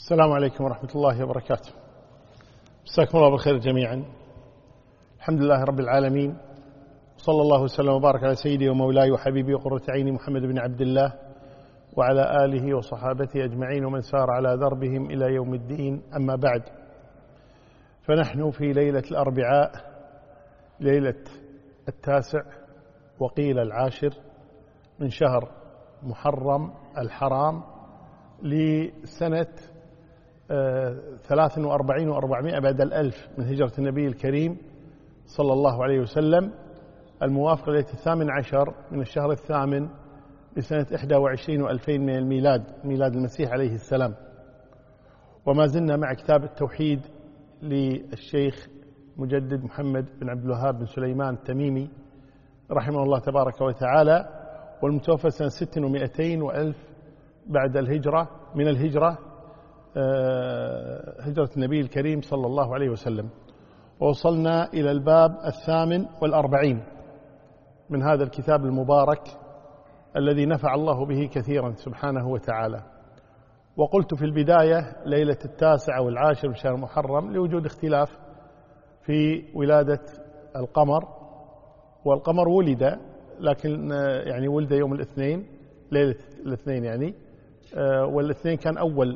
السلام عليكم ورحمة الله وبركاته. مساكم الله بالخير جميعا. الحمد لله رب العالمين، صلى الله وسلم وبارك على سيدي ومولاي وحبيبي وقرة عيني محمد بن عبد الله وعلى آله وصحابته أجمعين ومن سار على دربهم إلى يوم الدين. أما بعد، فنحن في ليلة الأربعاء، ليلة 9 وقيل 10 من شهر محرم الحرام لسنة 43 و400 بعد 1000 من هجرة النبي الكريم صلى الله عليه وسلم، الموافق ليلة 18 من الشهر الثامن لسنة 21 و2000 من الميلاد، ميلاد المسيح عليه السلام. وما زلنا مع كتاب التوحيد للشيخ مجدد محمد بن عبد الوهاب بن سليمان التميمي رحمه الله تبارك وتعالى، والمتوفى سنة 600 و1000 بعد الهجرة من الهجرة، هجرة النبي الكريم صلى الله عليه وسلم. ووصلنا إلى الباب 48 من هذا الكتاب المبارك الذي نفع الله به كثيرا سبحانه وتعالى. وقلت في البداية ليلة 9 و10 من شهر محرم لوجود اختلاف في ولادة القمر، والقمر ولد لكن يعني ولد يوم الاثنين، ليلة الاثنين يعني، والاثنين كان أول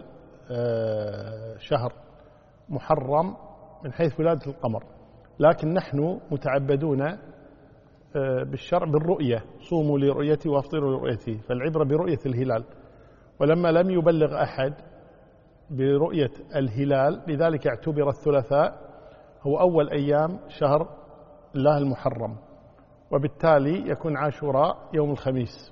شهر محرم من حيث ولادة القمر، لكن نحن متعبدون بالشرع بالرؤية، صوموا لرؤيتي وافطروا لرؤيتي، فالعبرة برؤية الهلال. ولما لم يبلغ أحد برؤية الهلال لذلك اعتبر الثلاثاء هو أول أيام شهر الله المحرم، وبالتالي يكون عاشوراء يوم الخميس.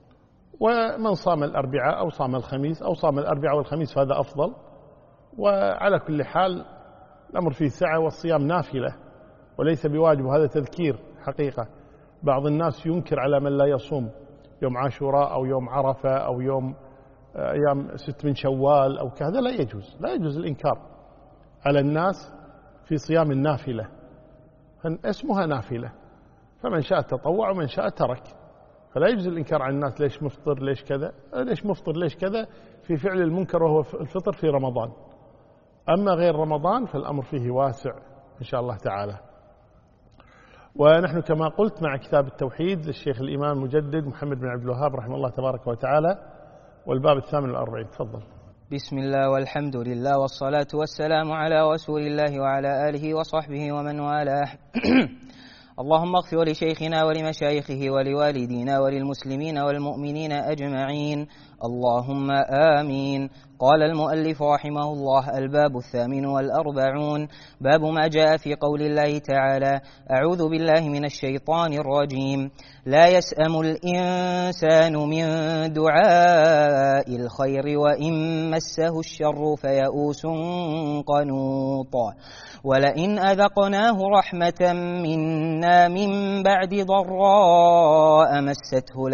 ومن صام الأربعاء أو صام الخميس أو صام الأربعاء والخميس فهذا أفضل. وعلى كل حال الأمر فيه سعة، والصيام نافلة وليس بواجب، وهذا تذكير حقيقة. بعض الناس ينكر على من لا يصوم يوم عاشوراء أو يوم عرفة أو يوم أيام 6 من شوال أو كذا، لا يجوز، لا يجوز الإنكار على الناس في صيام النافلة، اسمها نافلة، فمن شاء تطوع ومن شاء ترك، فلا يجوز الإنكار على الناس ليش مفطر ليش كذا، ليش مفطر ليش كذا في فعل المنكر وهو الفطر في رمضان. أما غير رمضان فالأمر فيه واسع إن شاء الله تعالى. ونحن كما قلت مع كتاب التوحيد للشيخ الإمام المجدد محمد بن عبد الوهاب رحمه الله تبارك وتعالى، والباب 48. تفضل. بسم الله والحمد لله والصلاة والسلام على رسول الله وعلى آله وصحبه ومن والاه. اللهم اغفر لشيخنا ولمشايخه ولوالدينا وللمسلمين والمؤمنين أجمعين، اللهم آمين. قال المؤلف رحمه الله: الباب 48، باب ما جاء في قول الله تعالى: أعوذ بالله من الشيطان الرجيم. لا يسأم الإنسان من دعاء الخير وإن مسه الشر فيئوس قنوط. ولئن أذقناه رحمة منا من بعد ضراء مسته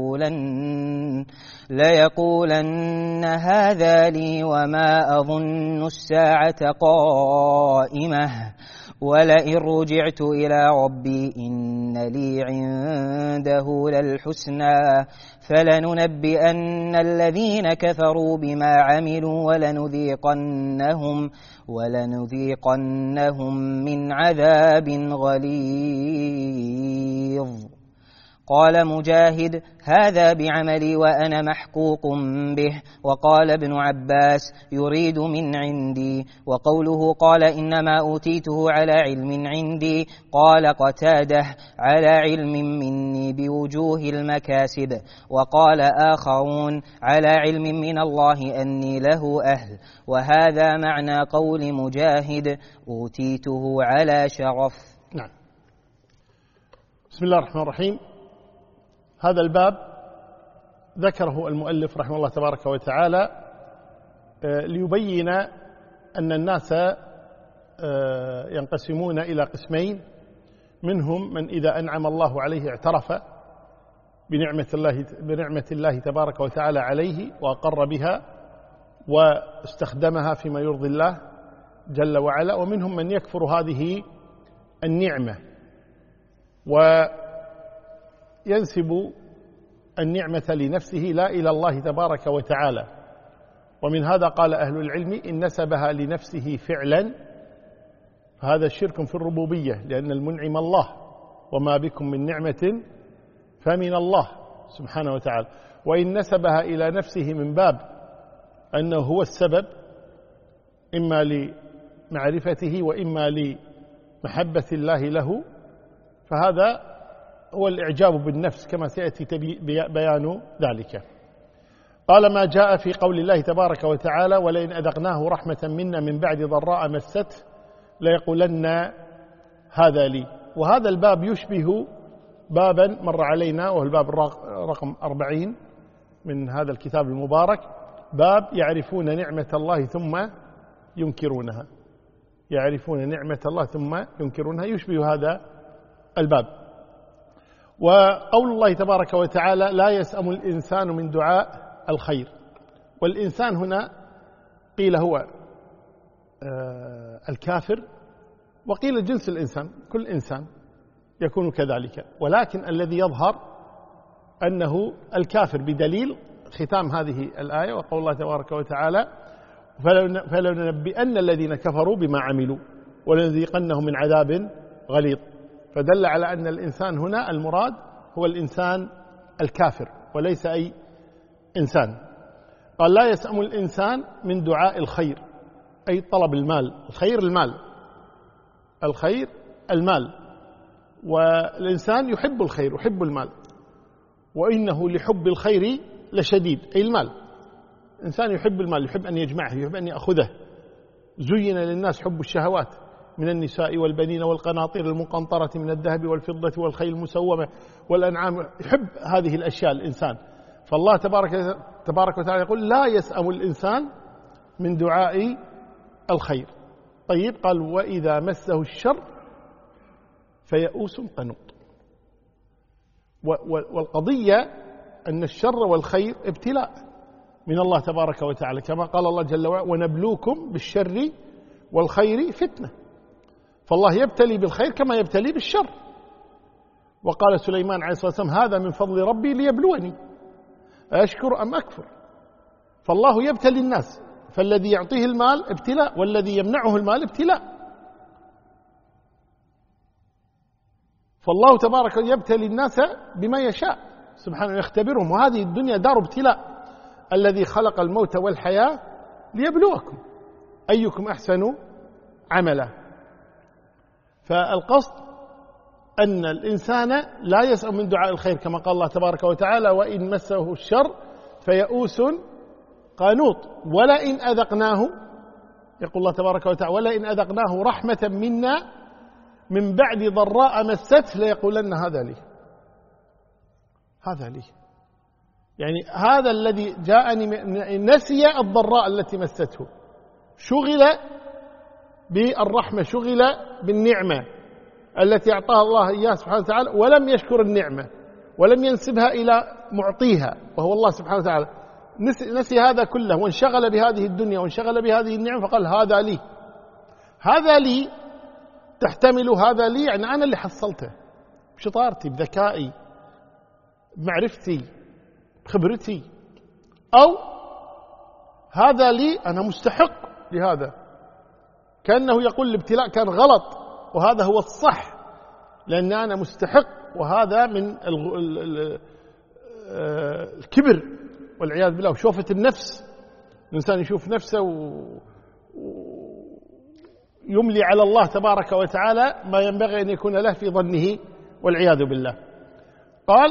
ليقولن هذا لي وما أظن الساعة قائمة ولئن رجعت إلى ربي إن لي عنده للحسنى فلننبئن الذين كفروا بما عملوا ولنذيقنهم من عذاب غليظ. قال مجاهد: هذا بعملي وأنا محقوق به. وقال ابن عباس: يريد من عندي. وقوله قال إنما أوتيته على علم عندي، قال قتاده: على علم مني بوجوه المكاسب. وقال آخرون: على علم من الله أني له أهل. وهذا معنى قول مجاهد: أوتيته على شرف. نعم. بسم الله الرحمن الرحيم. هذا الباب ذكره المؤلف رحمه الله تبارك وتعالى ليبين أن الناس ينقسمون إلى قسمين، منهم من إذا أنعم الله عليه اعترف بنعمة الله تبارك وتعالى عليه وأقر بها واستخدمها فيما يرضي الله جل وعلا، ومنهم من يكفر هذه النعمة وينسب النعمة لنفسه لا إلى الله تبارك وتعالى، ومن هذا قال أهل العلم إن نسبها لنفسه فعلا فهذا شرك في الربوبية، لأن المنعم الله، وما بكم من نعمة فمن الله سبحانه وتعالى. وإن نسبها إلى نفسه من باب أنه هو السبب، إما لمعرفته وإما لمحبة الله له، فهذا هو الإعجاب بالنفس كما سيأتي بيان ذلك. قال ما جاء في قول الله تبارك وتعالى ولئن أذقناه رحمة منا من بعد ضراء مسته ليقولن هذا لي. وهذا الباب يشبه بابا مر علينا وهو الباب رقم 40 من هذا الكتاب المبارك، باب يعرفون نعمة الله ثم ينكرونها. يعرفون نعمة الله ثم ينكرونها، يشبه هذا الباب. وقول الله تبارك وتعالى لا يسأم الإنسان من دعاء الخير، والإنسان هنا قيل هو الكافر، وقيل جنس الإنسان، كل إنسان يكون كذلك، ولكن الذي يظهر أنه الكافر بدليل ختام هذه الآية وقول الله تبارك وتعالى فلننبئن الذين كفروا بما عملوا ولنذيقنهم من عذاب غليظ. فدل على أن الإنسان هنا المراد هو الإنسان الكافر وليس أي إنسان. قال لا يسأم الإنسان من دعاء الخير، أي طلب المال. الخير المال، الخير المال، والإنسان يحب الخير يحب المال، وإنه لحب الخير لشديد، أي المال. إنسان يحب المال، يحب أن يجمعه، يحب أن يأخذه. زين للناس حب الشهوات من النساء والبنين والقناطير المقنطرة من الذهب والفضة والخيل المسومة والأنعام، يحب هذه الأشياء الإنسان. فالله تبارك وتعالى يقول لا يسأم الإنسان من دعاء الخير. طيب، قال وإذا مسه الشر فيئوس قنوط. والقضية أن الشر والخير ابتلاء من الله تبارك وتعالى، كما قال الله جل وعلا ونبلوكم بالشر والخير فتنة. فالله يبتلي بالخير كما يبتلي بالشر. وقال سليمان عليه الصلاة والسلام هذا من فضل ربي ليبلوني أشكر أم أكفر. فالله يبتلي الناس، فالذي يعطيه المال ابتلاء، والذي يمنعه المال ابتلاء. فالله تبارك يبتلي الناس بما يشاء سبحانه، يختبرهم، وهذه الدنيا دار ابتلاء. الذي خلق الموت والحياة ليبلوكم أيكم أحسن عملا. فالقصد أن الإنسان لا يسأم من دعاء الخير كما قال الله تبارك وتعالى وإن مسه الشر فيئوس قنوط ولئن أذقناه، يقول الله تبارك وتعالى ولئن أذقناه رحمة منا من بعد ضراء مسته ليقولن هذا لي. هذا لي، يعني هذا الذي جاءني نسي الضراء التي مسته، شغل بالرحمة، شغل بالنعمة التي أعطاها الله إياه سبحانه وتعالى، ولم يشكر النعمة ولم ينسبها إلى معطيها وهو الله سبحانه وتعالى. نسي هذا كله وانشغل بهذه الدنيا وانشغل بهذه النعمة، فقال هذا لي. هذا لي تحتمل هذا لي، يعني أنا اللي حصلته بشطارتي بذكائي بمعرفتي بخبرتي، أو هذا لي أنا مستحق لهذا. كأنه يقول الابتلاء كان غلط وهذا هو الصح، لأن أنا مستحق، وهذا من الكبر والعياذ بالله وشوفة النفس. الإنسان يشوف نفسه ويملي على الله تبارك وتعالى ما ينبغي أن يكون له في ظنه والعياذ بالله. قال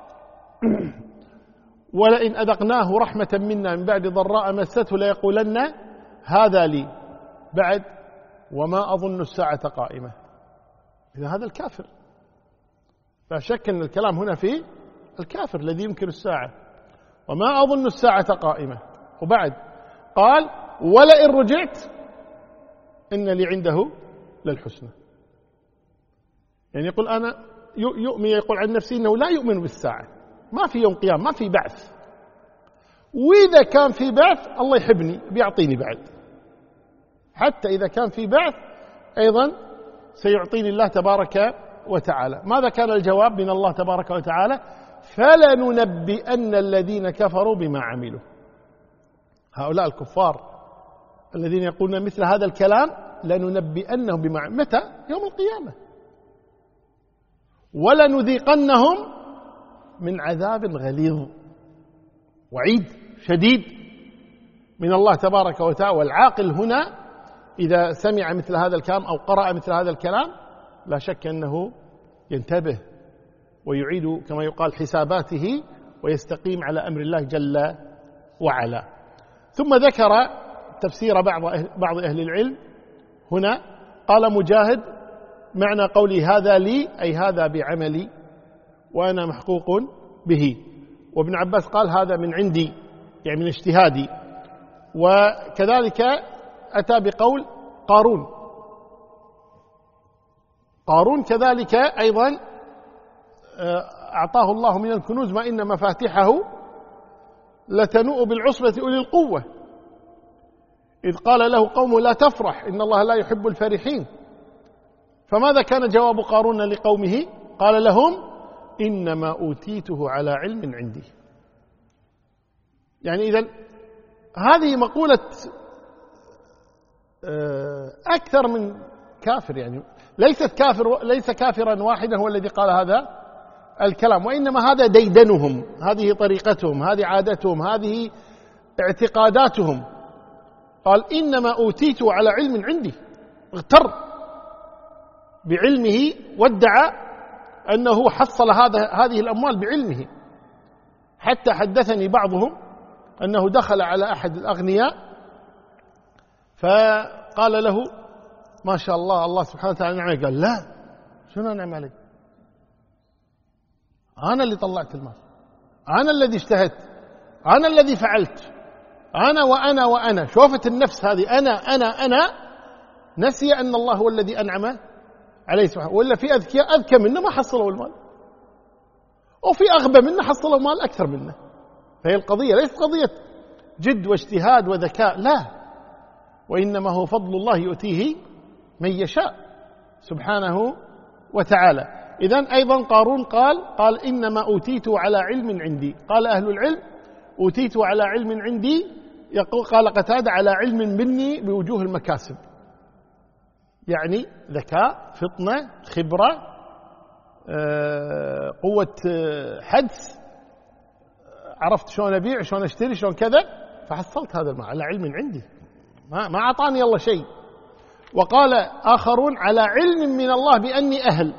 ولئن أذقناه رحمة منا من بعد ضراء مسته ليقولن هذا لي بعد وما أظن الساعة قائمة. إذا هذا الكافر، لا شك أن الكلام هنا في الكافر الذي ينكر الساعة. وما أظن الساعة قائمة، وبعد قال ولئن رجعت إن لي عنده للحسنى. يعني يقول أنا يؤمن، يقول عن نفسه إنه لا يؤمن بالساعة، ما في يوم قيام، ما في بعث، وإذا كان في بعث الله يحبني بيعطيني بعد، حتى إذا كان في بعث أيضا سيعطيني الله تبارك وتعالى. ماذا كان الجواب من الله تبارك وتعالى؟ فلننبئن الذين كفروا بما عملوا. هؤلاء الكفار الذين يقولون مثل هذا الكلام لننبئنهم بما متى؟ يوم القيامة، ولنذيقنهم من عذاب غليظ، وعيد شديد من الله تبارك وتعالى. والعاقل هنا إذا سمع مثل هذا الكلام أو قرأ مثل هذا الكلام لا شك أنه ينتبه ويعيد كما يقال حساباته ويستقيم على أمر الله جل وعلا. ثم ذكر تفسير بعض أهل العلم هنا. قال مجاهد: معنى قولي هذا لي أي هذا بعملي وأنا محقوق به. وابن عباس قال هذا من عندي يعني من اجتهادي. وكذلك أتى بقول قارون كذلك أيضا أعطاه الله من الكنوز ما إن مفاتحه لتنوء بالعصبة أولي القوة، إذ قال له قومه لا تفرح إن الله لا يحب الفرحين. فماذا كان جواب قارون لقومه؟ قال لهم: إنما أوتيته على علم عندي. يعني إذن هذه مقولة أكثر من كافر، يعني ليس كافرا واحدا هو الذي قال هذا الكلام، وإنما هذا ديدنهم، هذه طريقتهم، هذه عادتهم، هذه اعتقاداتهم. قال: إنما أوتيته على علم عندي، اغتر بعلمه وادعى أنه حصل هذه الأموال بعلمه. حتى حدثني بعضهم أنه دخل على أحد الأغنياء فقال له: ما شاء الله، الله سبحانه وتعالى نعم عليك. قال: لا، شنو نعم عليك؟ أنا اللي طلعت المال، أنا الذي اجتهدت، أنا الذي فعلت، أنا. شوفت النفس هذه أنا نسي أن الله هو الذي أنعم عليه سبحانه. ولا في أذكياء أذكى منه ما حصلوا المال، وفي أغبى منه حصلوا مال أكثر منه. فهي القضية ليست قضية جد واجتهاد وذكاء، لا، وإنما هو فضل الله يؤتيه من يشاء سبحانه وتعالى. إذن أيضا قارون قال إنما أوتيته على علم عندي. قال أهل العلم: أوتيته على علم عندي، قال قتادة: على علم مني بوجوه المكاسب، يعني ذكاء، فطنة، خبرة، قوة حدس، عرفت شلون أبيع، شلون أشتري، شلون كذا، فحصلت هذا المال على علم عندي، ما أعطاني الله شيء. وقال آخرون: على علم من الله بأني أهل،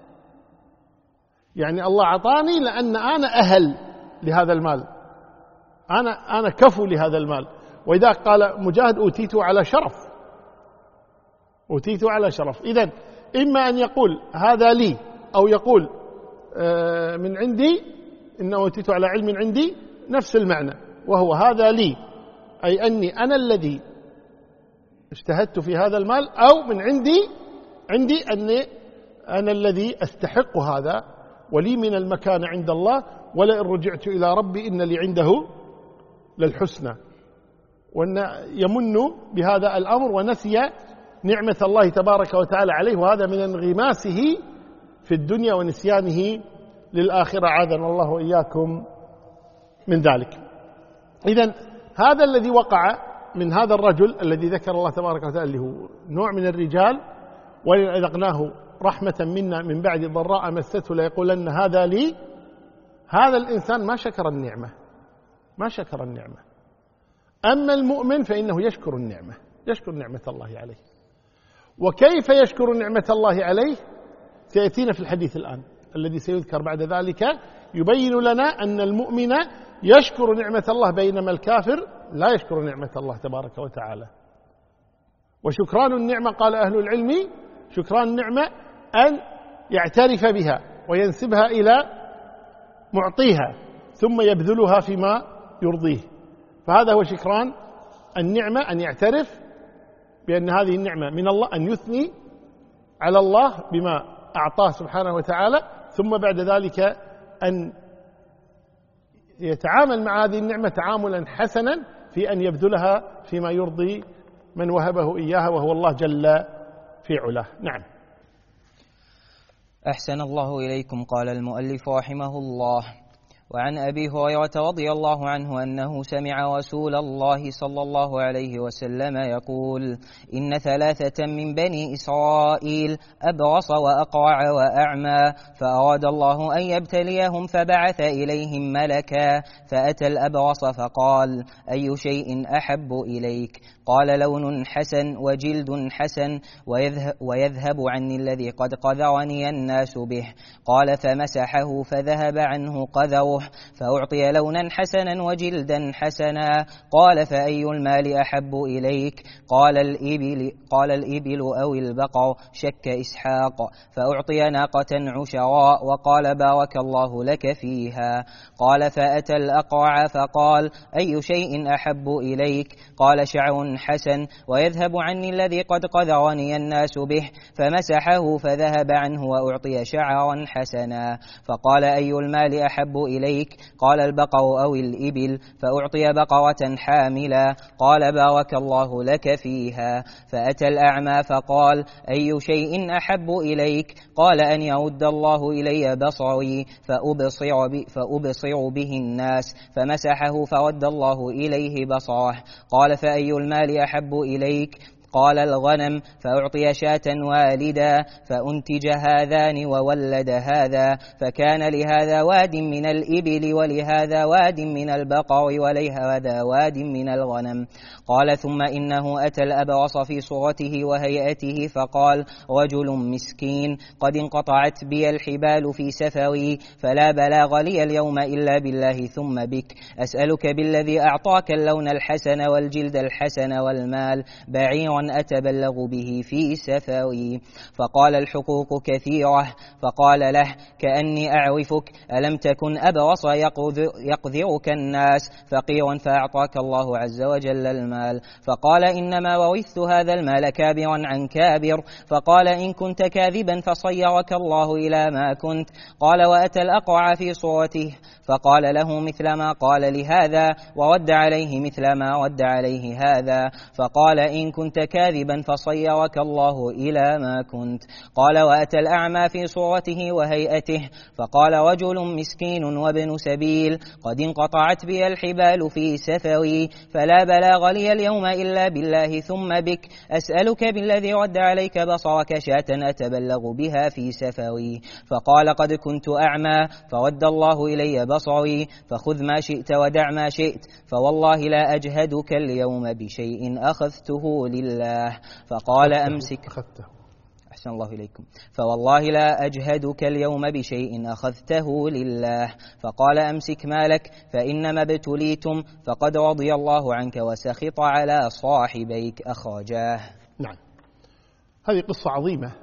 يعني الله أعطاني لأن أنا أهل لهذا المال، أنا كفو لهذا المال. وإذا قال مجاهد: أوتيته على شرف، أوتيته على شرف. إذن إما أن يقول هذا لي، أو يقول من عندي، إنه أوتيته على علم عندي، نفس المعنى، وهو هذا لي أي أني أنا الذي اجتهدت في هذا المال، أو من عندي أني أنا الذي أستحق هذا، ولي من المكان عند الله، ولئن رجعت إلى ربي إن لي عنده للحسنى. وأن يمن بهذا الأمر ونسي نعمة الله تبارك وتعالى عليه، وهذا من انغماسه في الدنيا ونسيانه للآخرة، عاذنا الله وإياكم من ذلك. إذن هذا الذي وقع من هذا الرجل الذي ذكر الله تبارك وتعالى، اللي هو نوع من الرجال: وإن أذقناه رحمة منا من بعد ضراء مسته ليقولن هذا لي. هذا الإنسان ما شكر النعمة. أما المؤمن فإنه يشكر نعمة الله عليه. وكيف يشكر نعمة الله عليه سيأتينا في الحديث الآن الذي سيذكر بعد ذلك، يبين لنا أن المؤمن يشكر نعمة الله، بينما الكافر لا يشكر نعمة الله تبارك وتعالى. وشكران النعمة قال أهل العلم: شكران النعمة أن يعترف بها وينسبها إلى معطيها ثم يبذلها فيما يرضيه، فهذا هو شكران النعمة، أن يعترف بأن هذه النعمة من الله، أن يثني على الله بما أعطاه سبحانه وتعالى، ثم بعد ذلك أن يتعامل مع هذه النعمة تعاملا حسنا في أن يبذلها فيما يرضي من وهبه إياها، وهو الله جل في علاه. نعم. أحسن الله إليكم. قال المؤلف رحمه الله: وعن أبي هريرة رضي الله عنه أنه سمع رسول الله صلى الله عليه وسلم يقول: إن 3 من بني إسرائيل أبرص وأقرع وأعمى، فأراد الله أن يبتليهم فبعث إليهم ملكا، فأتى الأبرص فقال: أي شيء أحب إليك؟ قال: لون حسن وجلد حسن ويذهب عني الذي قد قذرني الناس به. قال: فمسحه فذهب عنه قذره، فأعطي لونا حسنا وجلدا حسنا. قال: فأي المال أحب إليك؟ قال الإبل أو البقر، شك إسحاق. فأعطي ناقة عشراء، وقال: بارك الله لك فيها. قال: فأتى الأقرع فقال: أي شيء أحب إليك؟ قال: شعر حسن ويذهب عني الذي قد قذرني الناس به. فمسحه فذهب عنه وأعطي شعرا حسنا. فقال: أي المال أحب إليك؟ قال: البقر أو الإبل. فأعطي بقرة حاملا. قال: بارك الله لك فيها. فأتى الأعمى فقال: أي شيء أحب إليك؟ قال: أن يرد الله إلي بصري فأبصر به الناس. فمسحه فرد الله إليه بصره. قال: فأي المال أحب إليك؟ قال: الغنم. فأعطي شاة والدا، فأنتج هذان وولد هذا، فكان لهذا واد من الإبل ولهذا واد من البقر ولهذا واد من الغنم. قال: ثم إنه أتى الأبرص في صورته وهيئته فقال: رجل مسكين قد انقطعت بي الحبال في سفري، فلا بلاغ لي اليوم إلا بالله ثم بك، أسألك بالذي أعطاك اللون الحسن والجلد الحسن والمال، بعيرا أتبلغ به في سفري. فقال: الحقوق كثيرة. فقال له: كأني أعرفك، ألم تكن أبرص يقذرك الناس فقيرا فأعطاك الله عز وجل المال؟ فقال: إنما ورثت هذا المال كابرا عن كابر. فقال: إن كنت كاذبا فصيرك الله إلى ما كنت. قال: وأتى الأقرع في صورته فقال له مثل ما قال لهذا، ورد عليه مثل ما رد عليه هذا. فقال: إن كنت كاذبا فصيرك الله إلى ما كنت. قال: وأتى الأعمى في صورته وهيئته فقال: رجل مسكين وابن سبيل قد انقطعت بي الحبال في سفري، فلا بلاغ لي اليوم إلا بالله ثم بك، أسألك بالذي رد عليك بصرك شاة أتبلغ بها في سفري. فقال: قد كنت أعمى فرد الله إلي بصري، فخذ ما شئت ودع ما شئت، فوالله لا أجهدك اليوم بشيء أخذته لله. فقال: أمسك. أحسن الله إليكم. فوالله لا أجهدك اليوم بشيء أخذته لله. فقال: أمسك مالك فإنما ابتليتم، فقد رضي الله عنك وسخط على صاحبيك. أخرجاه. نعم، هذه قصة عظيمة،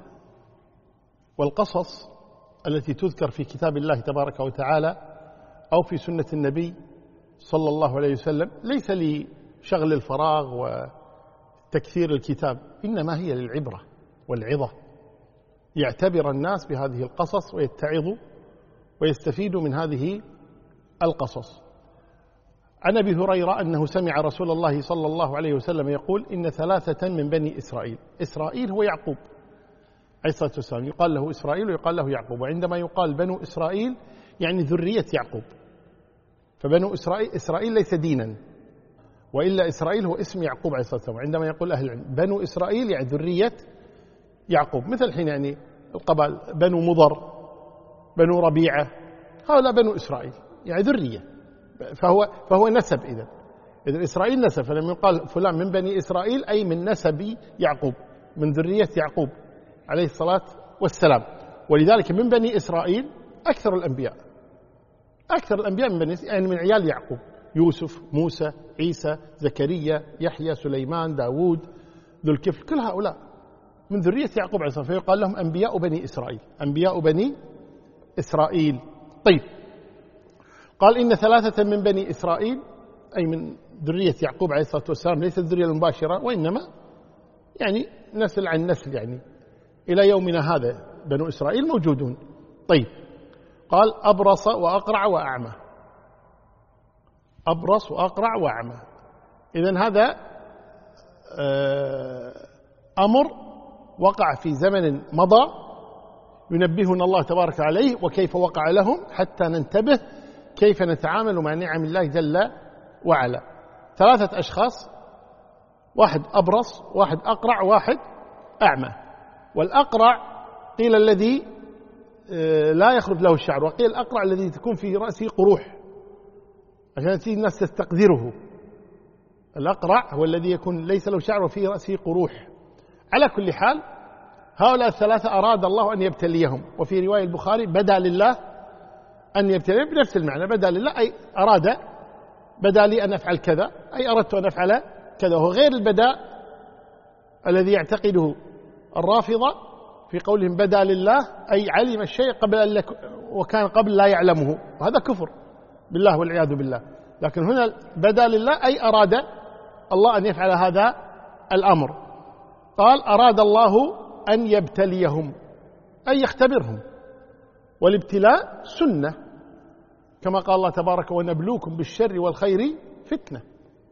والقصص التي تذكر في كتاب الله تبارك وتعالى أو في سنة النبي صلى الله عليه وسلم ليس لشغل الفراغ وتكثير الكتاب، إنما هي للعبرة والعظة، يعتبر الناس بهذه القصص ويتعظوا ويستفيدوا من هذه القصص. عن أبي هريرة أنه سمع رسول الله صلى الله عليه وسلم يقول: إن 3 من بني إسرائيل. إسرائيل هو يعقوب عليه الصلاة والسلام، يقال له إسرائيل ويقال له يعقوب، وعندما يقال بنو إسرائيل يعني ذرية يعقوب، فبنو إسرائيل ليس دينا، وإلا إسرائيل هو اسم يعقوب عليه الصلاة والسلام. عندما يقول أهل العلم بنو إسرائيل يعني ذرية يعقوب، مثل الحين يعني القبائل بنو مضر، بنو ربيعة، هؤلاء بنو إسرائيل يعني ذرية، فهو نسب. إذن إسرائيل نسب، فلما يقال فلان من بني إسرائيل أي من نسب يعقوب، من ذرية يعقوب عليه الصلاة والسلام. ولذلك من بني إسرائيل أكثر الأنبياء من بني إسرائيل، يعني من عيال يعقوب: يوسف، موسى، عيسى، زكريا، يحيى، سليمان، داود، ذو الكفل، كل هؤلاء من ذرية يعقوب عليه الصلاة والسلام، فيقال لهم أنبياء بني إسرائيل، أنبياء بني إسرائيل. طيب، قال: إن 3 من بني إسرائيل أي من ذرية يعقوب عليه الصلاة والسلام، ليس الذرية المباشرة، وإنما يعني نسل عن نسل، يعني إلى يومنا هذا بنو إسرائيل موجودون. طيب، قال: أبرص وأقرع وأعمى. أبرص وأقرع وأعمى، إذن هذا أمر وقع في زمن مضى ينبهنا الله تبارك عليه وكيف وقع لهم، حتى ننتبه كيف نتعامل مع نعم الله جل وعلا. 3 أشخاص، واحد أبرص، واحد أقرع، واحد أعمى. والأقرع قيل الذي لا يخرج له الشعر، وقيل الأقرع الذي تكون في رأسه قروح عشان تيجي الناس تستقذره. الأقرع هو الذي يكون ليس له شعر وفي رأسه قروح. على كل حال هؤلاء 3 أراد الله أن يبتليهم، وفي رواية البخاري بدا لله أن يبتليهم بنفس المعنى، بدا لله أي أراد، بدا لي أن أفعل كذا أي أردت أن أفعل كذا، وهو غير البداء الذي يعتقده الرافضة في قولهم بدا لله أي علم الشيء قبل أن وكان قبل لا يعلمه، وهذا كفر بالله والعياذ بالله. لكن هنا بدا لله أي أراد الله أن يفعل هذا الأمر. قال أراد الله أن يبتليهم أي يختبرهم، والابتلاء سنة كما قال الله تبارك ونبلوكم بالشر والخير فتنة.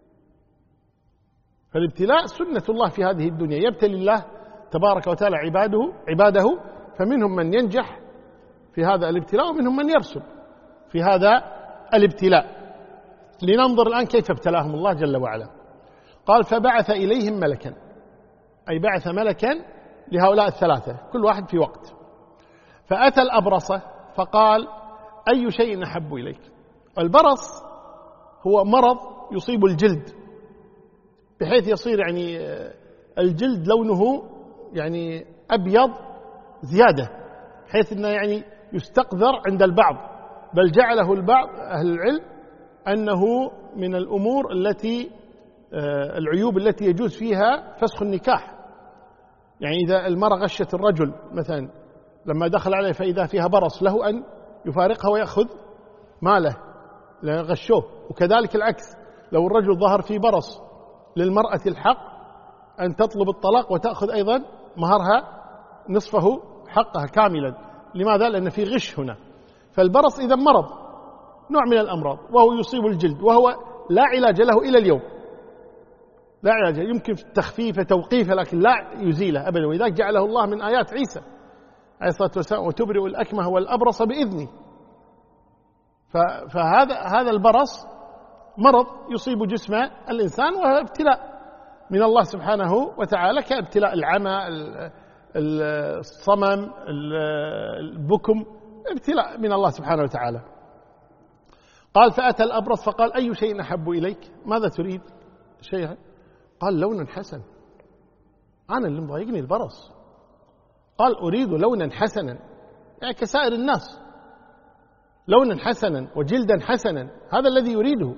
فالابتلاء سنة الله في هذه الدنيا، يبتلي الله تبارك وتعالى عباده، فمنهم من ينجح في هذا الابتلاء ومنهم من يرسب في هذا الابتلاء. لننظر الآن كيف ابتلاهم الله جل وعلا. قال فبعث إليهم ملكا، أي بعث ملكا لهؤلاء 3 كل واحد في وقت. فأتى الأبرص فقال أي شيء أحب إليك. البرص هو مرض يصيب الجلد بحيث يصير يعني الجلد لونه يعني أبيض زيادة، بحيث أنه يعني يستقذر عند البعض، بل جعله البعض أهل العلم أنه من الأمور التي العيوب التي يجوز فيها فسخ النكاح. يعني إذا المرأة غشت الرجل مثلا لما دخل عليه فإذا فيها برص له أن يفارقها ويأخذ ماله لأن غشوه. وكذلك العكس، لو الرجل ظهر فيه برص للمرأة الحق أن تطلب الطلاق وتأخذ أيضا مهرها نصفه حقها كاملا. لماذا؟ لأن في غش هنا. فالبرص إذا مرض نوع من الأمراض وهو يصيب الجلد، وهو لا علاج له إلى اليوم، لا علاج، يمكن تخفيفه توقيفه لكن لا يزيله أبدا. ولذلك جعله الله من آيات عيسى عليه الصلاة والسلام وتبرئ الأكمه والأبرص بإذنه. فهذا البرص مرض يصيب جسم الإنسان، وهو ابتلاء من الله سبحانه وتعالى كابتلاء العمى، الصمم، البكم، ابتلاء من الله سبحانه وتعالى. قال فأتى الأبرص فقال أي شيء أحب إليك، ماذا تريد شيء؟ قال لونا حسن، أنا اللي مضايقني البرص. قال أريد لونا حسنا، يعني كسائر الناس، لونا حسنا وجلدا حسنا، هذا الذي يريده.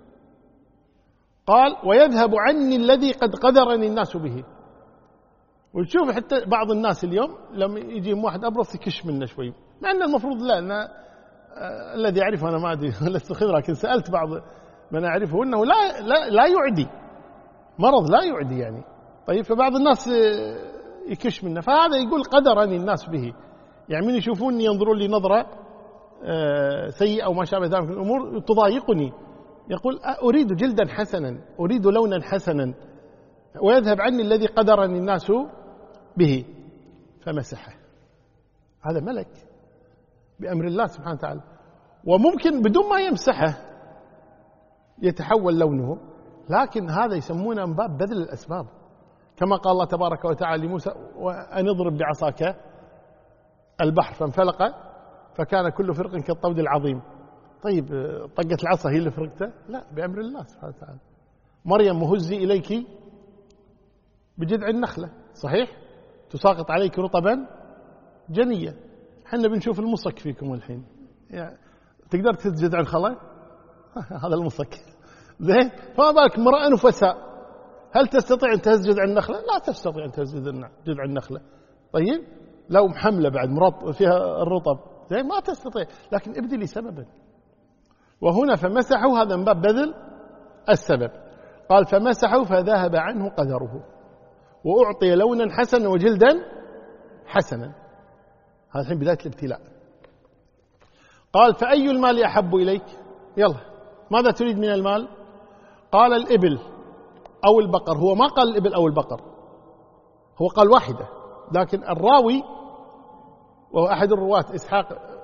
قال ويذهب عني الذي قد قدرني الناس به. وتشوف حتى بعض الناس اليوم لما يجيهم واحد أبرص يكش منه شوي، مع أن المفروض لا، أن الذي يعرفه أنا ما أدري لست خبرة، لكن سألت بعض من أعرفه أنه لا يعدي، مرض لا يعدي يعني. طيب فبعض الناس يكش منه، فهذا يقول قدرني الناس به، يعني من يشوفوني ينظرون لي نظرة سيئة أو ما شابه ذلك من الأمور تضايقني. يقول أريد جلدا حسنا، أريد لونا حسنا، ويذهب عني الذي قدرني الناس به. فمسحه. هذا ملك بأمر الله سبحانه وتعالى، وممكن بدون ما يمسحه يتحول لونه، لكن هذا يسمونه من باب بذل الأسباب، كما قال الله تبارك وتعالى لموسى وأن اضرب بعصاك البحر فانفلق فكان كل فرق كالطود العظيم. طيب طقت العصا هي اللي فرقته؟ لا، بأمر الله سبحانه وتعالى. مريم وهزي إليك بجذع النخلة، صحيح، تساقط عليك رطبا جنيا. حنا بنشوف المصك فيكم الحين، يعني تقدر تهز جذع الخلا؟ هذا المصك زين، فما بالك امرأة نفساء، هل تستطيع أن تهز جذع النخلة؟ لا تستطيع أن تهز جذع النخلة. طيب لو محملة بعد مرط فيها الرطب زين ما تستطيع، لكن ابذلي سببا. وهنا فمسحوا، هذا من باب بذل السبب. قال فمسحوا فذهب عنه قدره وأعطي لونا حسنا وجلدا حسنا. هذا الحين بداية الابتلاء. قال فأي المال أحب إليك؟ يلا ماذا تريد من المال؟ قال الإبل أو البقر. هو ما قال الإبل أو البقر، هو قال واحدة، لكن الراوي وهو أحد الرواة إسحاق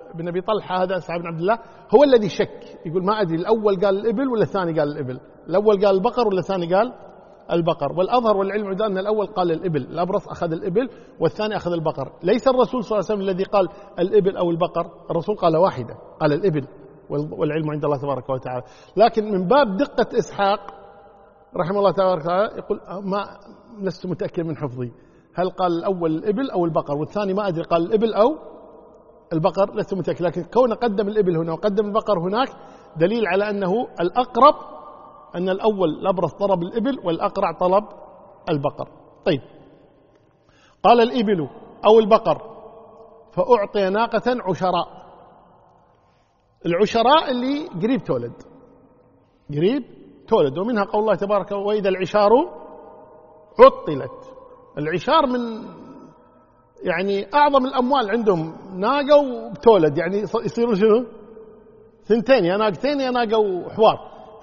بن أبي طلحة هذا أسعد بن عبد الله هو الذي شك، يقول ما أدري الأول قال الإبل ولا الثاني قال الإبل، الأول قال البقر ولا الثاني قال البقر. والأظهر والعلم عند أن الأول قال الإبل، الأبرص أخذ الإبل والثاني أخذ البقر. ليس الرسول صلى الله عليه وسلم الذي قال الإبل أو البقر، الرسول قال واحدة، قال الإبل، والعلم عند الله تبارك وتعالى. لكن من باب دقة إسحاق رحمه الله تبارك وتعالى يقول ما لست متأكد من حفظي، هل قال الأول الإبل أو البقر، والثاني ما أدري قال الإبل أو البقر، لست متأكد. لكن كونه قدم الإبل هنا وقدم البقر هناك دليل على أنه الأقرب أن الأول الأبرص طلب الإبل والأقرع طلب البقر. طيب، قال الإبل أو البقر، فأعطي ناقة عشراء. العشراء اللي قريب تولد، ومنها قول الله تبارك وإذا العشار عطلت. العشار من يعني أعظم الأموال عندهم، ناقة وتولد، يعني يصيرون شنو؟ ثنتين، يا ناقتين يا ناقة وحوار.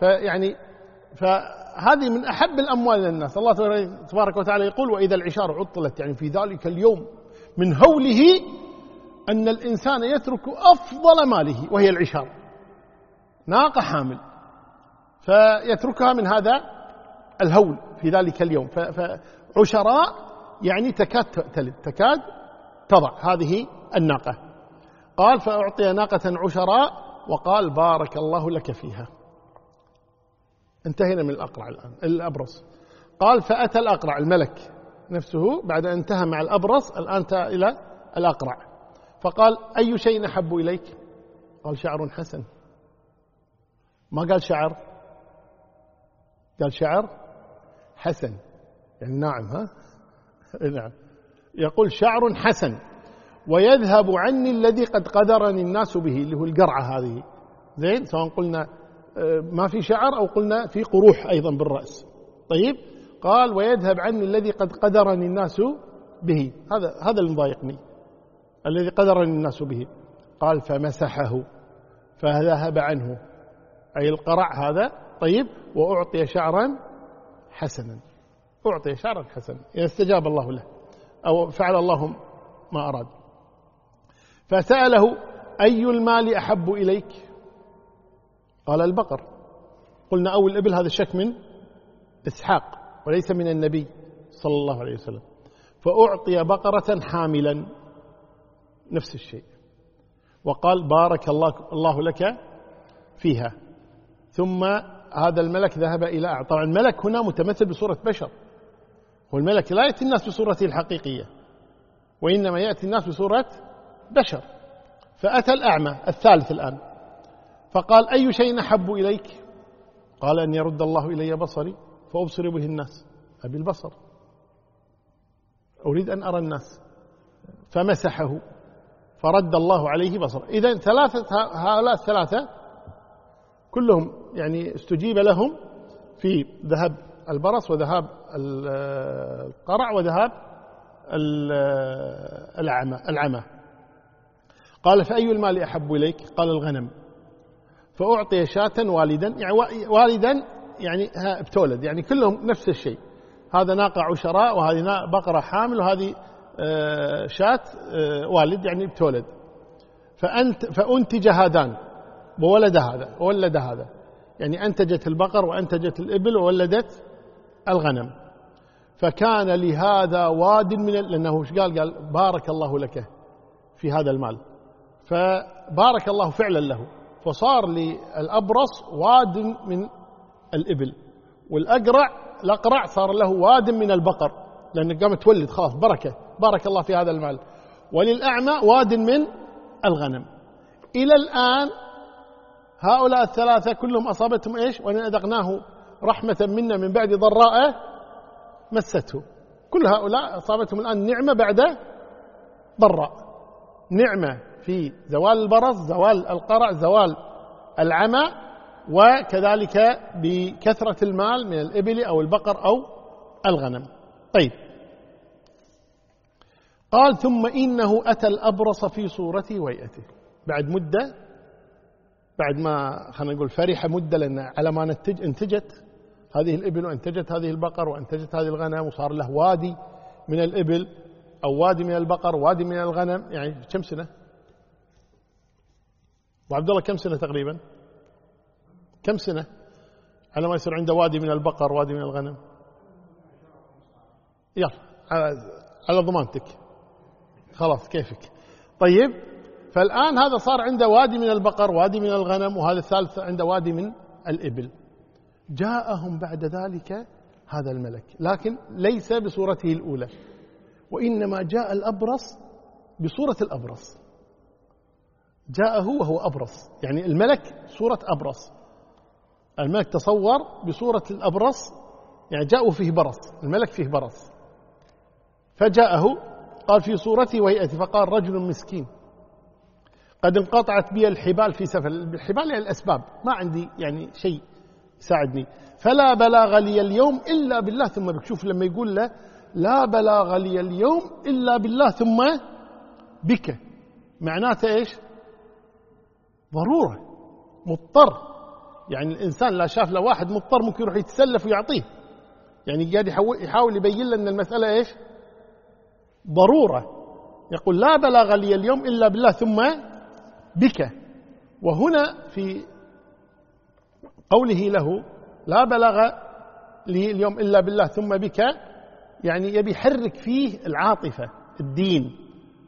فهذه من أحب الأموال للناس. الله تبارك وتعالى يقول وإذا العشار عطلت، يعني في ذلك اليوم من هوله أن الإنسان يترك أفضل ماله وهي العشار، ناقة حامل، فيتركها من هذا الهول في ذلك اليوم. فعشراء يعني تكاد تلد، تكاد تضع هذه الناقة. قال فأعطي ناقة عشراء وقال بارك الله لك فيها. انتهينا من الأقرع الآن، الأبرص. قال فأتى الأقرع، الملك نفسه بعد أن انتهى مع الأبرص الآن أتى إلى الأقرع، فقال أي شيء أحب إليك؟ قال شعر حسن. ما قال شعر، قال شعر حسن، يعني ناعم، ها نعم. يقول شعر حسن ويذهب عني الذي قد قدرني الناس به، اللي هو القرعة هذه، زين، سواء قلنا ما في شعر أو قلنا في قروح أيضا بالرأس. طيب، قال ويذهب عني الذي قد قدرني الناس به، هذا اللي مضايقني، الذي قدرني الناس به. قال فمسحه فذهب عنه، أي القرع هذا. طيب، وأعطي شعرا حسنا، أعطي شعرا حسنا، استجاب الله له أو فعل الله ما أراد. فسأله أي المال أحب إليك؟ قال البقر. قلنا أول الإبل، هذا الشك من إسحاق وليس من النبي صلى الله عليه وسلم. فأعطي بقرة حاملا، نفس الشيء، وقال بارك الله لك فيها. ثم هذا الملك ذهب إلى طبعا الملك هنا متمثل بصورة بشر، والملك لا يأتي الناس بصورته الحقيقية، وإنما يأتي الناس بصورة بشر. فأتى الأعمى الثالث الآن، فقال أي شيء أحب إليك؟ قال أن يرد الله إلي بصري فأبصر به الناس، أبي البصر، أريد أن أرى الناس. فمسحه فرد الله عليه بصر. إذن هؤلاء الثلاثة كلهم يعني استجيب لهم في ذهاب البرص وذهاب القرع وذهاب العمى. قال فأي المال أحب إليك؟ قال الغنم. فأعطي شاة والدا، يعني والدا يعني بتولد، يعني كلهم نفس الشيء، هذا ناقة عشراء وهذه بقرة حامل وهذه شاة والد يعني بتولد. فأنتج هذان وولد هذا، يعني أنتجت البقر وأنتجت الإبل وولدت الغنم. فكان لهذا واد لأنه قال بارك الله لك في هذا المال، فبارك الله فعلا له، فصار للأبرص واد من الإبل، والأقرع صار له واد من البقر، لأنه قامت تولد خلاص بركة، بارك الله في هذا المال. وللأعمى واد من الغنم. إلى الآن هؤلاء الثلاثة كلهم أصابتهم إيش؟ وأن أذقناه رحمة منا من بعد ضراء مسته. كل هؤلاء أصابتهم الآن نعمة بعد ضراء، نعمة في زوال البرص، زوال القرع، زوال العمى، وكذلك بكثرة المال من الإبل أو البقر أو الغنم. طيب، قال ثم إنه أتى الأبرص في صورة ويئته، بعد مدة، بعد ما خلينا نقول فرح مدة، لأن على ما انتجت هذه الإبل وانتجت هذه البقر وانتجت هذه الغنم، وصار له وادي من الإبل أو وادي من البقر وادي من الغنم، يعني كم سنة؟ وعبد الله كم سنة تقريبا؟ كم سنة على ما يصير عنده وادي من البقر وادي من الغنم؟ يلا على ضمانتك، خلاص كيفك. طيب، فالآن هذا صار عنده وادي من البقر وادي من الغنم، وهذا الثالث عنده وادي من الإبل. جاءهم بعد ذلك هذا الملك، لكن ليس بصورته الأولى، وإنما جاء الأبرص بصورة الأبرص. جاءه وهو أبرص، يعني الملك صورة أبرص. الملك تصور بصورة الأبرص، يعني جاءه فيه برص، الملك فيه برص. فجاءه قال في صورتي وهيئتي، فقال رجل مسكين قد انقطعت بي الحبال في سفر. الحبال يعني الأسباب، ما عندي يعني شيء يساعدني، فلا بلاغ لي اليوم إلا بالله ثم بك. شوف لما يقول له لا بلاغ لي اليوم إلا بالله ثم بك، معناته إيش؟ ضرورة، مضطر. يعني الإنسان لا شاف له واحد مضطر ممكن يروح يتسلف ويعطيه، يعني قاعد يحاول يبين له أن المسألة إيش؟ ضرورة. يقول لا بلاغ لي اليوم إلا بالله ثم بك. وهنا في قوله له لا بلاغ لي اليوم إلا بالله ثم بك، يعني يبي يحرك فيه العاطفة، الدين،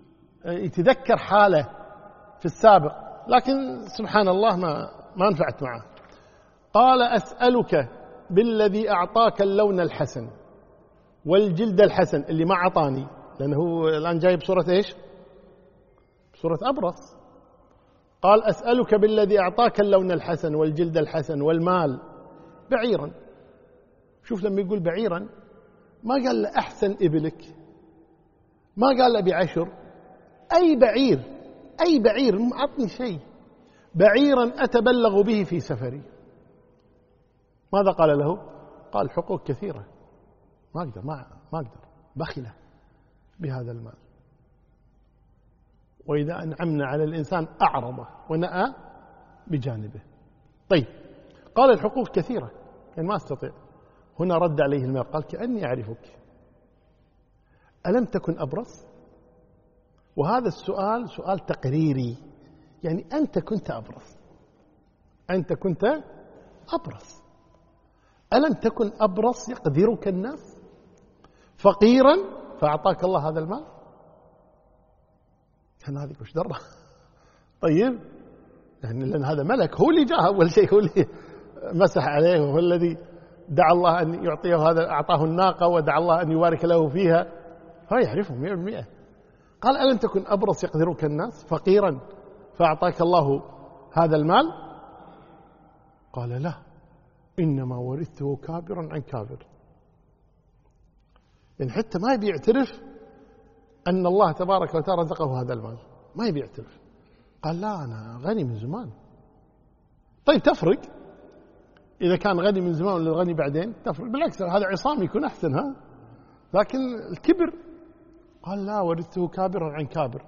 يتذكر حاله في السابق، لكن سبحان الله ما نفعت معه. قال أسألك بالذي أعطاك اللون الحسن والجلد الحسن، اللي ما أعطاني، لأنه الآن جاي بصورة إيش؟ بصورة أبرص. قال أسألك بالذي أعطاك اللون الحسن والجلد الحسن والمال بعيرا. شوف لما يقول بعيرا ما قال له أحسن إبلك، ما قال له بعشر، أي بعير، أي بعير، أعطني شيء، بعيرا أتبلغ به في سفري. ماذا قال له؟ قال حقوق كثيرة، ما أقدر بخلة بهذا المال، وإذا أنعمنا على الإنسان أعرض ونأى بجانبه. طيب، قال الحقوق كثيرة، يعني ما أستطيع. هنا رد عليه المال قال كأني أعرفك، ألم تكن أبرص؟ وهذا السؤال سؤال تقريري، يعني أنت كنت أبرص، أنت كنت أبرص، ألم تكن أبرص يقدرك الناس فقيرا فأعطاك الله هذا المال؟ كان هذه وش دره؟ طيب، يعني لأن هذا ملك، هو اللي جاء أول شيء، هو اللي مسح عليه، وهو الذي دعا الله أن يعطيه هذا، أعطاه الناقة ودعا الله أن يبارك له فيها، فهو يعرفه 100%. قال ألم تكن أبرص يقدرك الناس فقيرا فأعطاك الله هذا المال؟ قال لا، إنما ورثته كابرا عن كابر. يعني حتى ما يبي يعترف أن الله تبارك وتعالى رزقه هذا المال، ما يبي يعترف. قال لا، أنا غني من زمان. طيب، تفرق إذا كان غني من زمان ولا غني بعدين؟ تفرق، بالعكس هذا عصام يكون أحسن، ها. لكن الكبر، قال لا، ورثته كابرا عن كابر،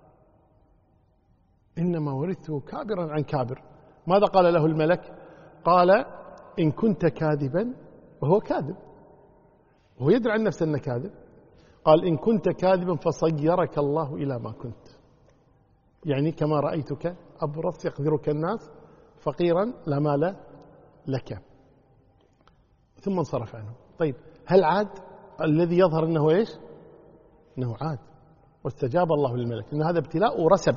إنما ورثته كابرا عن كابر. ماذا قال له الملك؟ قال إن كنت كاذبا، وهو كاذب، وهو يدري عن نفسه أنه كاذب. قال إن كنت كاذبا فصيرك الله إلى ما كنت، يعني كما رأيتك أبرص يقدرك الناس فقيرا لا مال لك. ثم انصرف عنه. طيب، هل عاد؟ الذي يظهر أنه إيش؟ أنه عاد، واستجاب الله للملك، إن هذا ابتلاء ورسب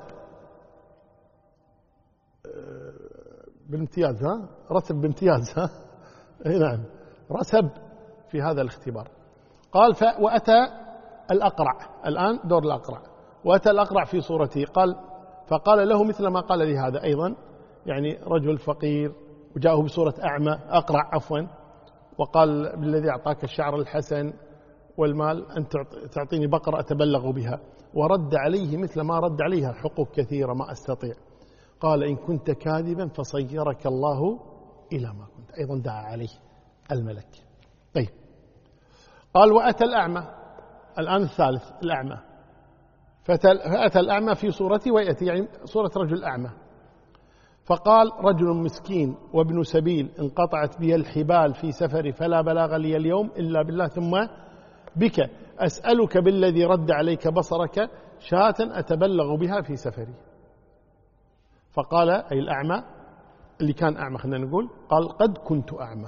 بالامتياز، ها، رسب بامتياز، ها، نعم، رسب في هذا الاختبار. قال وأتى الأقرع، الآن دور الأقرع، وأتى الأقرع في صورته، قال فقال له مثل ما قال لي هذا أيضا، يعني رجل فقير وجاءه بصورة أعمى، أقرع عفوا، وقال بالذي أعطاك الشعر الحسن والمال أن تعطيني بقرة أتبلغ بها، ورد عليه مثل ما رد عليها، حقوق كثيرة ما أستطيع. قال إن كنت كاذبا فصيرك الله إلى ما كنت، أيضا دعا عليه الملك. طيب، قال وأتى الأعمى، الآن الثالث الأعمى، فأتى الأعمى في صورته ويأتي، يعني صورة رجل أعمى. فقال رجل مسكين وابن سبيل انقطعت بي الحبال في سفري فلا بلاغ لي اليوم إلا بالله ثم بك، أسألك بالذي رد عليك بصرك شاة أتبلغ بها في سفري. فقال أي الأعمى اللي كان أعمى خلينا نقول، قال قد كنت أعمى،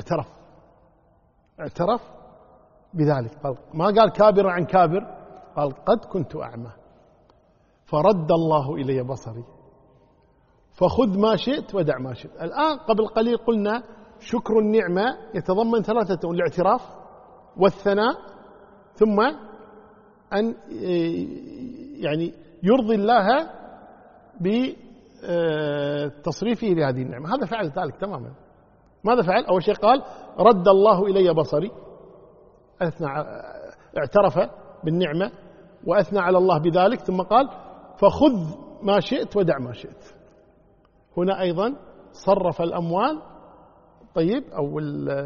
اعترف بذلك، قال ما قال كابر عن كابر، قال قد كنت أعمى فرد الله إلي بصري فخذ ما شئت ودع ما شئت. الآن قبل قليل قلنا شكر النعمة يتضمن ثلاثة: الاعتراف والثناء ثم أن يعني يرضي الله بتصريفه لهذه النعمة. هذا فعل ذلك تماما. ماذا فعل؟ أول شيء قال رد الله إلي بصري، اعترف بالنعمة وأثنى على الله بذلك، ثم قال فخذ ما شئت ودع ما شئت. هنا أيضا صرف الأموال طيب أو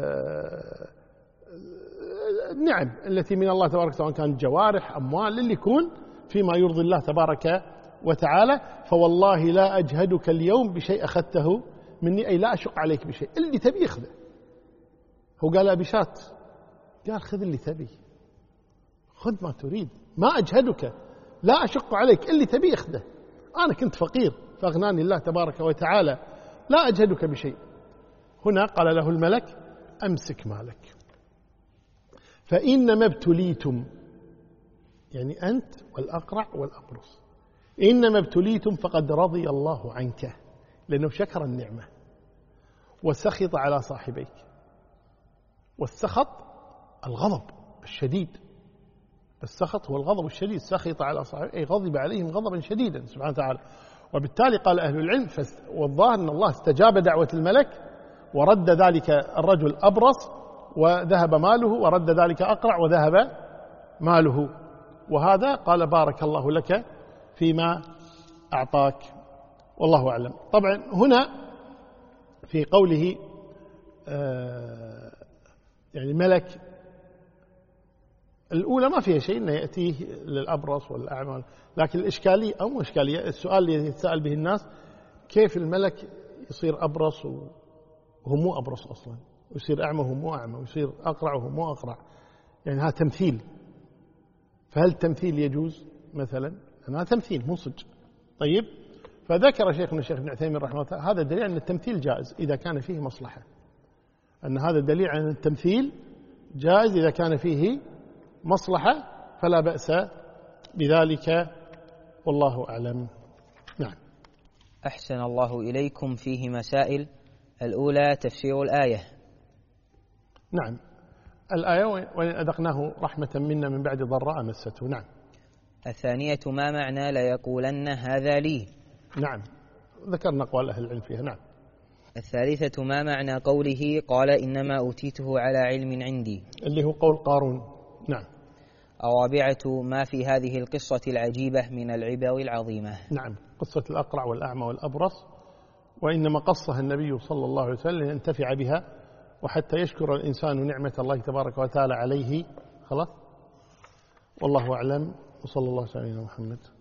النعم التي من الله تبارك، سواء كانت جوارح أموال، اللي يكون فيما يرضي الله تبارك وتعالى. فوالله لا أجهدك اليوم بشيء أخذته مني، أي لا أشق عليك بشيء، اللي تبي خذه. هو قال أبي شات، قال خذ اللي تبي، خذ ما تريد، ما أجهدك، لا أشق عليك، اللي تبي خذه. أنا كنت فقير فأغناني الله تبارك وتعالى، لا أجهدك بشيء. هنا قال له الملك أمسك مالك فإنما ابتليتم، يعني أنت والأقرع والأبرص، إنما ابتليتم فقد رضي الله عنك، لأنه شكر النعمة وسخط على صاحبيك. والسخط الغضب الشديد، السخط هو الغضب الشديد، سخط على صاحبيه أي غضب عليهم غضبا شديدا سبحانه وتعالى. وبالتالي قال أهل العلم والظاهر أن الله استجاب دعوة الملك ورد ذلك الرجل أبرص وذهب ماله، ورد ذلك أقرع وذهب ماله. وهذا قال بارك الله لك فيما أعطاك، والله أعلم. طبعا هنا في قوله يعني ملك الأولى ما فيها شيء أنه يأتيه للأبرص والأعمى، لكن الإشكالية أو مو إشكالية، السؤال اللي يتساءل به الناس كيف الملك يصير أبرص وهو مو أبرص أصلا، ويصير أعمى وهو مو أعمى، ويصير أقرع وهو مو أقرع، يعني هذا تمثيل. فهل التمثيل يجوز مثلا؟ هذا تمثيل مو صدق. طيب، فذكر شيخنا الشيخ ابن عثيمين رحمه الله هذا دليل أن التمثيل جائز إذا كان فيه مصلحة، أن هذا دليل على التمثيل جائز إذا كان فيه مصلحة، فلا بأس بذلك، والله أعلم. نعم. أحسن الله إليكم. فيه مسائل. الأولى تفسير الآية. نعم، الآية وإن أذقناه رحمة منا من بعد ضراء مسته. نعم. الثانية ما معنى ليقولن هذا لي. نعم، ذكرنا أقوال أهل العلم فيها. نعم. الثالثة ما معنى قوله قال إنما أوتيته على علم عندي، اللي هو قول قارون. نعم. الرابعة ما في هذه القصة العجيبة من العبر العظيمة. نعم، قصة الأقرع والأعمى والأبرص، وإنما قصها النبي صلى الله عليه وسلم لينتفع بها وحتى يشكر الإنسان نعمة الله تبارك وتعالى عليه. خلاص، والله أعلم، وصلى الله على سيدنا محمد.